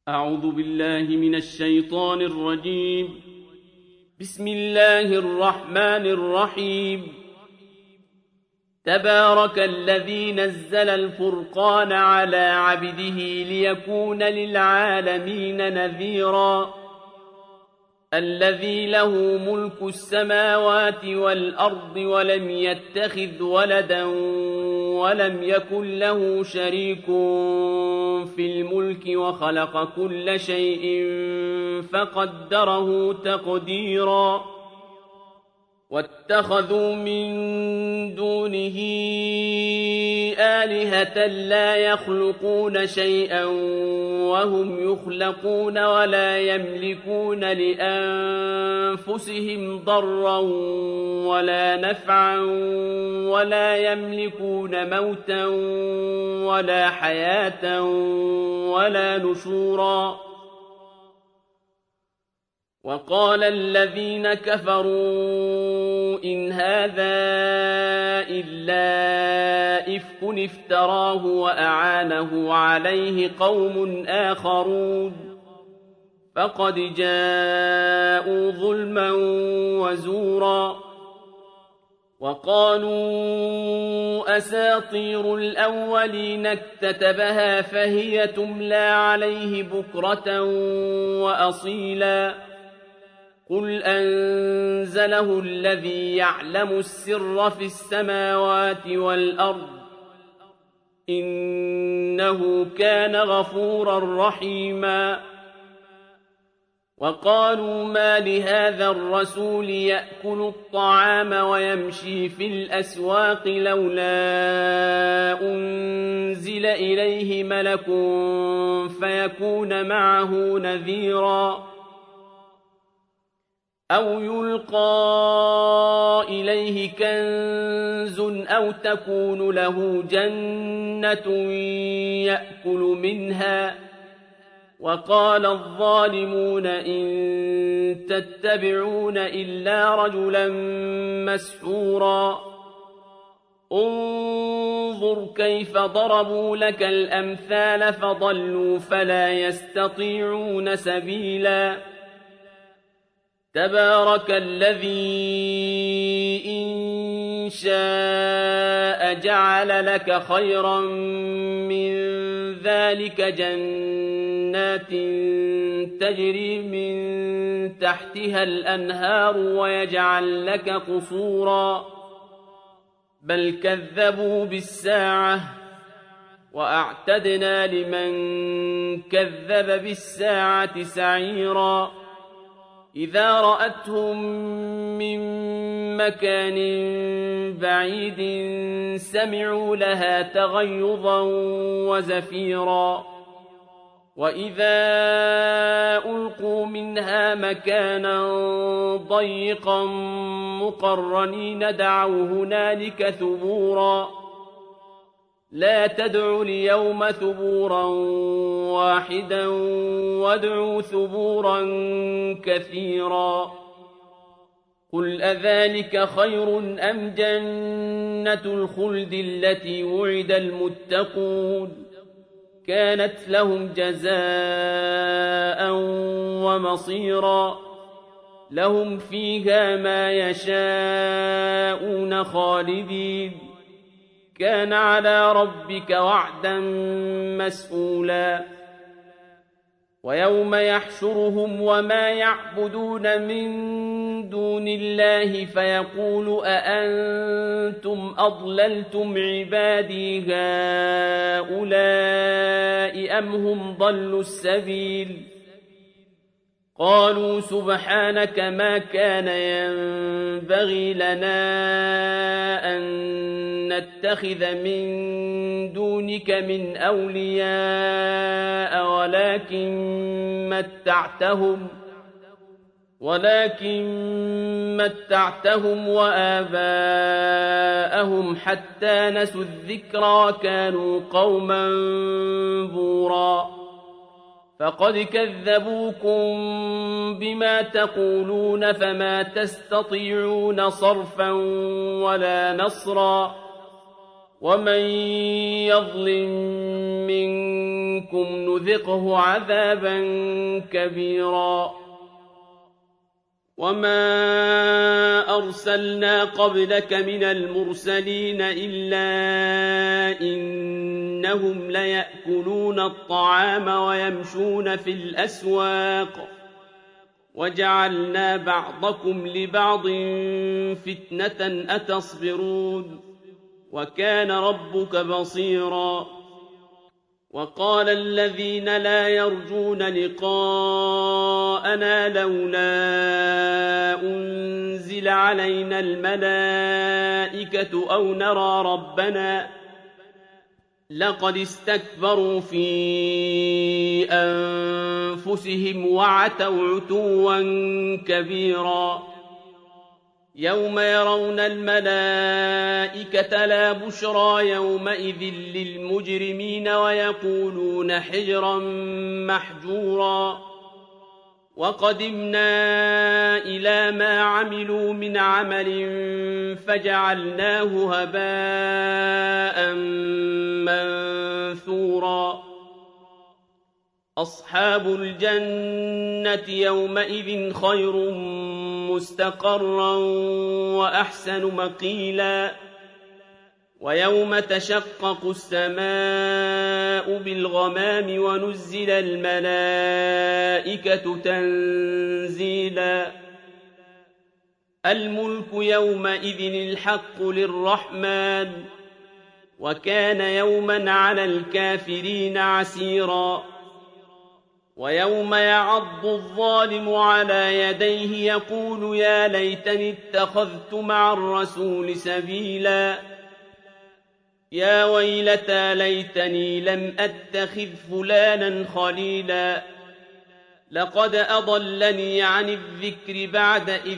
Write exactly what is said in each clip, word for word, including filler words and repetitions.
أعوذ بالله من الشيطان الرجيم. بسم الله الرحمن الرحيم. تبارك الذي نزل الفرقان على عبده ليكون للعالمين نذيرا. الذي له ملك السماوات والأرض ولم يتخذ ولدا ولم يكن له شريك في الملك وخلق كل شيء فقدره تقديرا. واتخذوا من دونه آلهة لا يخلقون شيئا وهم يخلقون ولا يملكون لأنفسهم ضرا ولا نفعا ولا يملكون موتا ولا حياة ولا نشورا. وقال الذين كفروا إن هذا إلا إفك افتراه وأعانه عليه قوم آخرون فقد جاءوا ظلما وزورا. وقالوا أساطير الأولين اكتتبها فهي تملى عليه بكرة وأصيلا. قل أنزله الذي يعلم السر في السماوات والأرض إنه كان غفورا رحيما. وقالوا ما لهذا الرسول يأكل الطعام ويمشي في الأسواق لولا أنزل إليه ملك فيكون معه نذيرا أو يلقى إليه كنز أو تكون له جنة يأكل منها. وقال الظالمون إن تتبعون إلا رجلا مسحورا. انظر كيف ضربوا لك الأمثال فضلوا فلا يستطيعون سبيلا. تبارك الذي إن شاء جعل لك خيرا من ذلك جنات تجري من تحتها الأنهار ويجعل لك قصورا. بل كذبوا بالساعة وأعتدنا لمن كذب بالساعة سعيرا. إذا رأتهم من مكان بعيد سمعوا لها تغيظا وزفيرا. وإذا ألقوا منها مكانا ضيقا مقرنين دعوا هنالك ثبورا. لا تدعوا اليوم ثبورا واحدا وادعوا ثبورا كثيرا. قل أذلك خير أم جنة الخلد التي وعد المتقون كانت لهم جزاء ومصيرا. لهم فيها ما يشاءون خالدين كان على ربك وعدا مسئولا. ويوم يحشرهم وما يعبدون من دون الله فيقول أأنتم أضللتم عبادي هؤلاء أم هم ضلوا السبيل. قالوا سبحانك ما كان ينبغي لنا أن نتخذ من دونك من أولياء ولكن متعتهم ولكن متعتهم وآباءهم حتى نسوا الذكر وكانوا قوما بورا. فقد كذبوكم بما تقولون فما تستطيعون صرفا ولا نصرا. ومن يظلم منكم نذقه عذابا كبيرا وما أرسلنا قبلك من المرسلين إلا إنهم ليأكلون الطعام ويمشون في الأسواق وجعلنا بعضكم لبعض فتنة أتصبرون وكان ربك بصيرا وقال الذين لا يرجون لقاءنا لولا أنزل علينا الملائكة أو نرى ربنا لقد استكبروا في أنفسهم وعتوا عتوا كبيرا يوم يرون الملائكة لا بشرى يومئذ للمجرمين ويقولون حجرا محجورا وقدمنا إلى ما عملوا من عمل فجعلناه هباء منثورا أصحاب الجنة يومئذ خير مستقرا وأحسن مقيلا ويوم تشقق السماء بالغمام ونزل الملائكة تنزيلا الملك يومئذ الحق للرحمن وكان يوما على الكافرين عسيرا ويوم يعض الظالم على يديه يقول يا ليتني اتخذت مع الرسول سبيلا يا ويلتى ليتني لم أتخذ فلانا خليلا لقد أضلني عن الذكر بعد إذ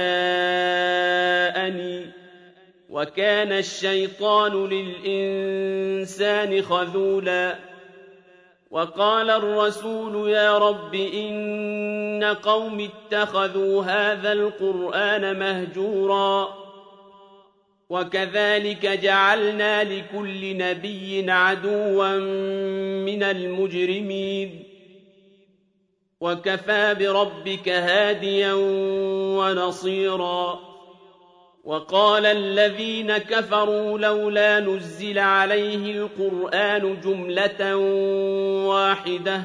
جاءني وكان الشيطان للإنسان خذولا وقال الرسول يا رب إن قوم اتخذوا هذا القرآن مهجورا وكذلك جعلنا لكل نبي عدوا من المجرمين وكفى بربك هاديا ونصيرا وقال الذين كفروا لولا نزل عليه القرآن جملة واحدة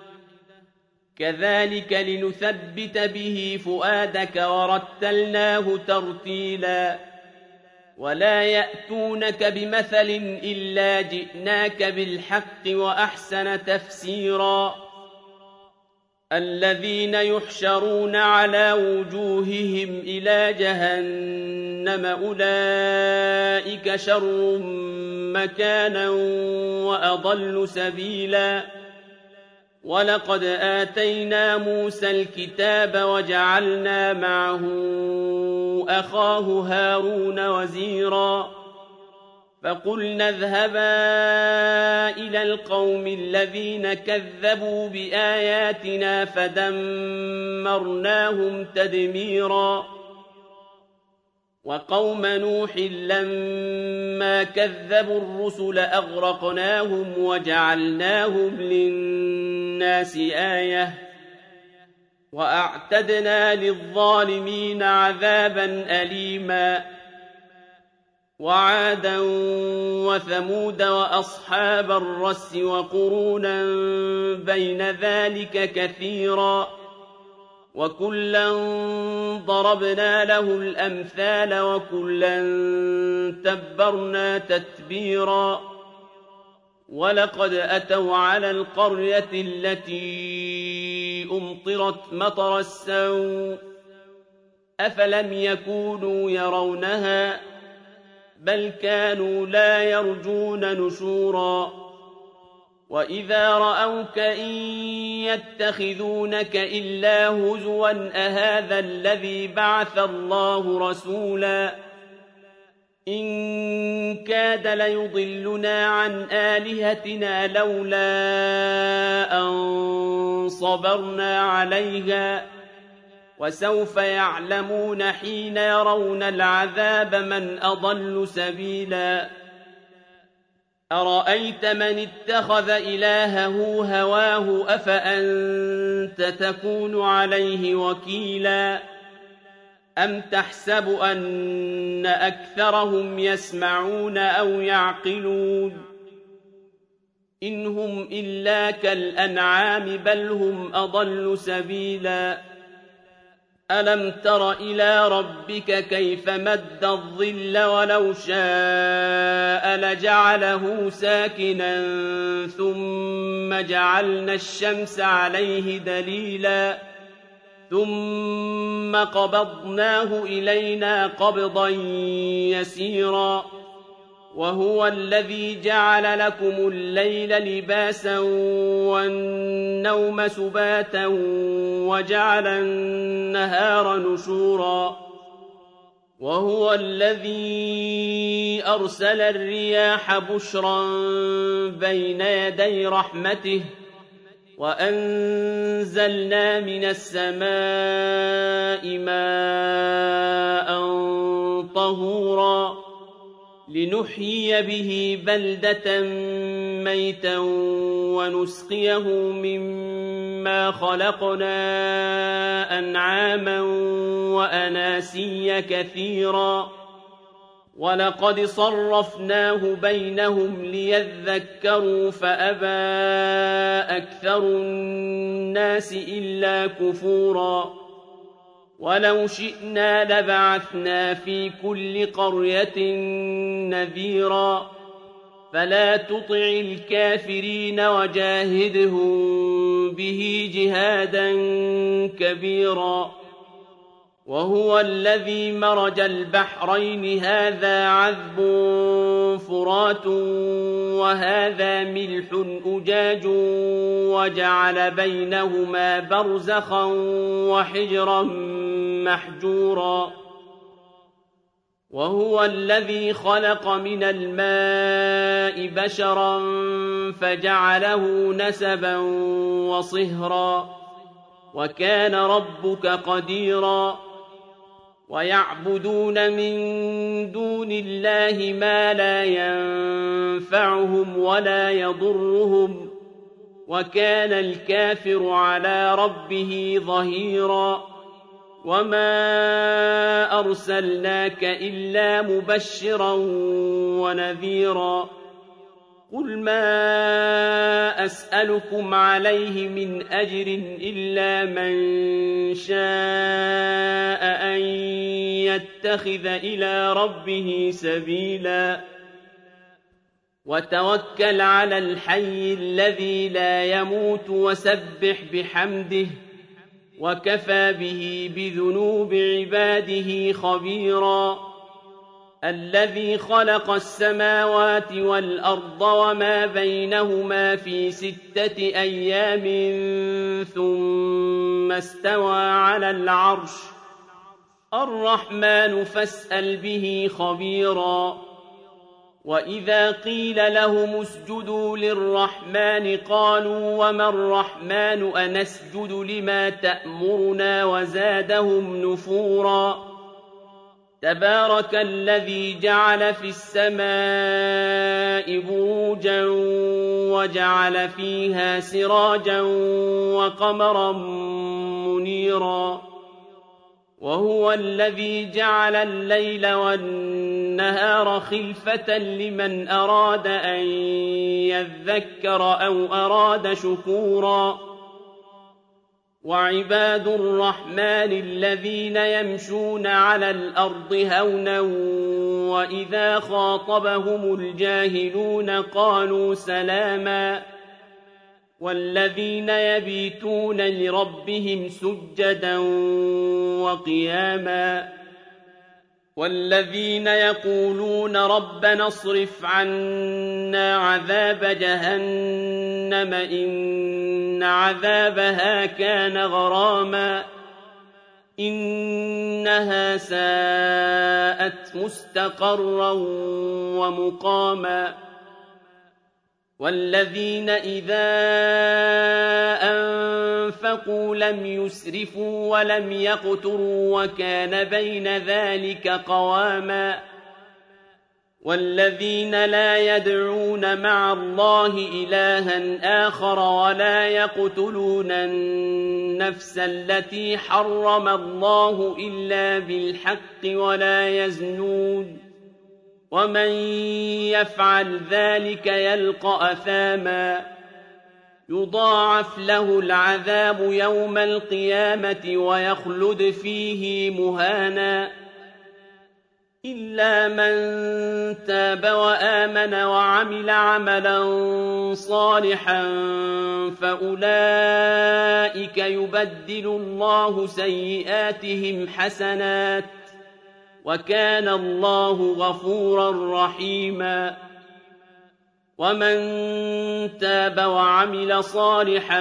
كذلك لنثبت به فؤادك ورتلناه ترتيلا ولا يأتونك بمثل إلا جئناك بالحق وأحسن تفسيرا الذين يحشرون على وجوههم إلى جهنم أولئك شر مكانا وأضل سبيلا ولقد آتينا موسى الكتاب وجعلنا معه أخاه هارون وزيرا فقلنا اذهبا إلى القوم الذين كذبوا بآياتنا فدمرناهم تدميرا وقوم نوح لما كذبوا الرسل أغرقناهم وجعلناهم للناس آية وأعتدنا للظالمين عذابا أليما وعادا وثمود وأصحاب الرس وقرونا بين ذلك كثيرا وكلا ضربنا له الأمثال وكلا تبرنا تتبيرا ولقد أتوا على القرية التي أمطرت مطر السوء أفلم يكونوا يرونها بل كانوا لا يرجون نشورا وإذا رأوك إن يتخذونك إلا هزوا أهذا الذي بعث الله رسولا إن كاد ليضلنا عن آلهتنا لولا أن صبرنا عليها وسوف يعلمون حين يرون العذاب من أضل سبيلا أرأيت من اتخذ إلهه هواه أفأنت تكون عليه وكيلا أم تحسب أن أكثرهم يسمعون أو يعقلون إن هم إلا كالأنعام بل هم أضل سبيلا ألم تر إلى ربك كيف مد الظل ولو شاء لجعله ساكنا ثم جعلنا الشمس عليه دليلا ثم قبضناه إلينا قبضا يسيرا وهو الذي جعل لكم الليل لباسا والنوم سباتا وجعل النهار نشورا وهو الذي أرسل الرياح بشرا بين يدي رحمته وأنزلنا من السماء ماء طهورا لنحيي به بلدة ميتا ونسقيه مما خلقنا أنعاما وأناسيا كثيرا ولقد صرفناه بينهم ليذكروا فأبى أكثر الناس إلا كفورا ولو شئنا لبعثنا في كل قرية نذيرا فلا تطع الكافرين وجاهدهم به جهادا كبيرا وهو الذي مرج البحرين هذا عذب فرات وهذا ملح أجاج وجعل بينهما برزخا وحجرا محجورا وهو الذي خلق من الماء بشرا فجعله نسبا وصهرا وكان ربك قديرا ويعبدون من دون الله ما لا ينفعهم ولا يضرهم وكان الكافر على ربه ظهيرا وما أرسلناك إلا مبشرا ونذيرا قل ما أسألكم عليه من أجر إلا من شاء أن يتخذ إلى ربه سبيلا وتوكل على الحي الذي لا يموت وسبح بحمده وكفى به بذنوب عباده خبيرا الذي خلق السماوات والأرض وما بينهما في ستة أيام ثم استوى على العرش الرحمن فاسأل به خبيرا وإذا قيل لهم اسجدوا للرحمن قالوا وما الرحمن أنسجد لما تأمرنا وزادهم نفورا تبارك الذي جعل في السماء بروجا وجعل فيها سراجا وقمرا منيرا وهو الذي جعل الليل والنهار خلفة لمن أراد أن يذكر أو أراد شكورا وعباد الرحمن الذين يمشون على الأرض هونا وإذا خاطبهم الجاهلون قالوا سلاما والذين يبيتون لربهم سجدا وقياما والذين يقولون ربنا اصرف عنا عذاب جهنم إن عذابها كان غراما إنها ساءت مستقرا ومقاما والذين إذا أنفقوا لم يسرفوا ولم يقتروا وكان بين ذلك قواما والذين لا يدعون مع الله إلها آخر ولا يقتلون النفس التي حرم الله إلا بالحق ولا يزنون ومن يفعل ذلك يلقى أثاما يضاعف له العذاب يوم القيامة ويخلد فيه مهانا إلا من تاب وآمن وعمل عملا صالحا فأولئك يبدل الله سيئاتهم حسنات وكان الله غفورا رحيما ومن تاب وعمل صالحا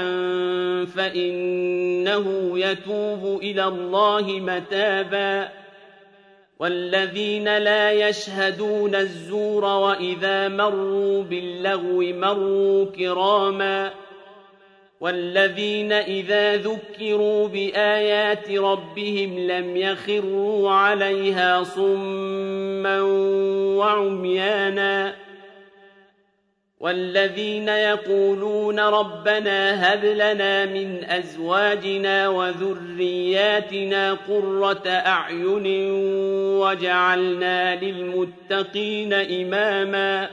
فإنه يتوب إلى الله متابا والذين لا يشهدون الزور وإذا مروا باللغو مروا كراما والذين إذا ذكروا بآيات ربهم لم يخروا عليها صما وعميانا والذين يقولون ربنا هب لنا من أزواجنا وذرياتنا قرة أعين وجعلنا للمتقين إماما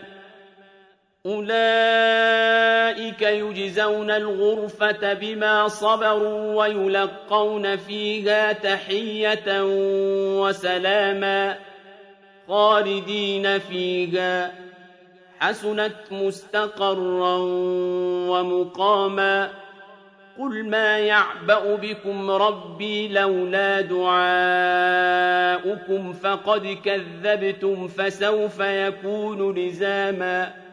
أولئك يجزون الغرفة بما صبروا ويلقون فيها تحية وسلاما خالدين فيها حسنت مستقرا ومقاما قل ما يعبأ بكم ربي لولا دعاؤكم فقد كذبتم فسوف يكون لزاما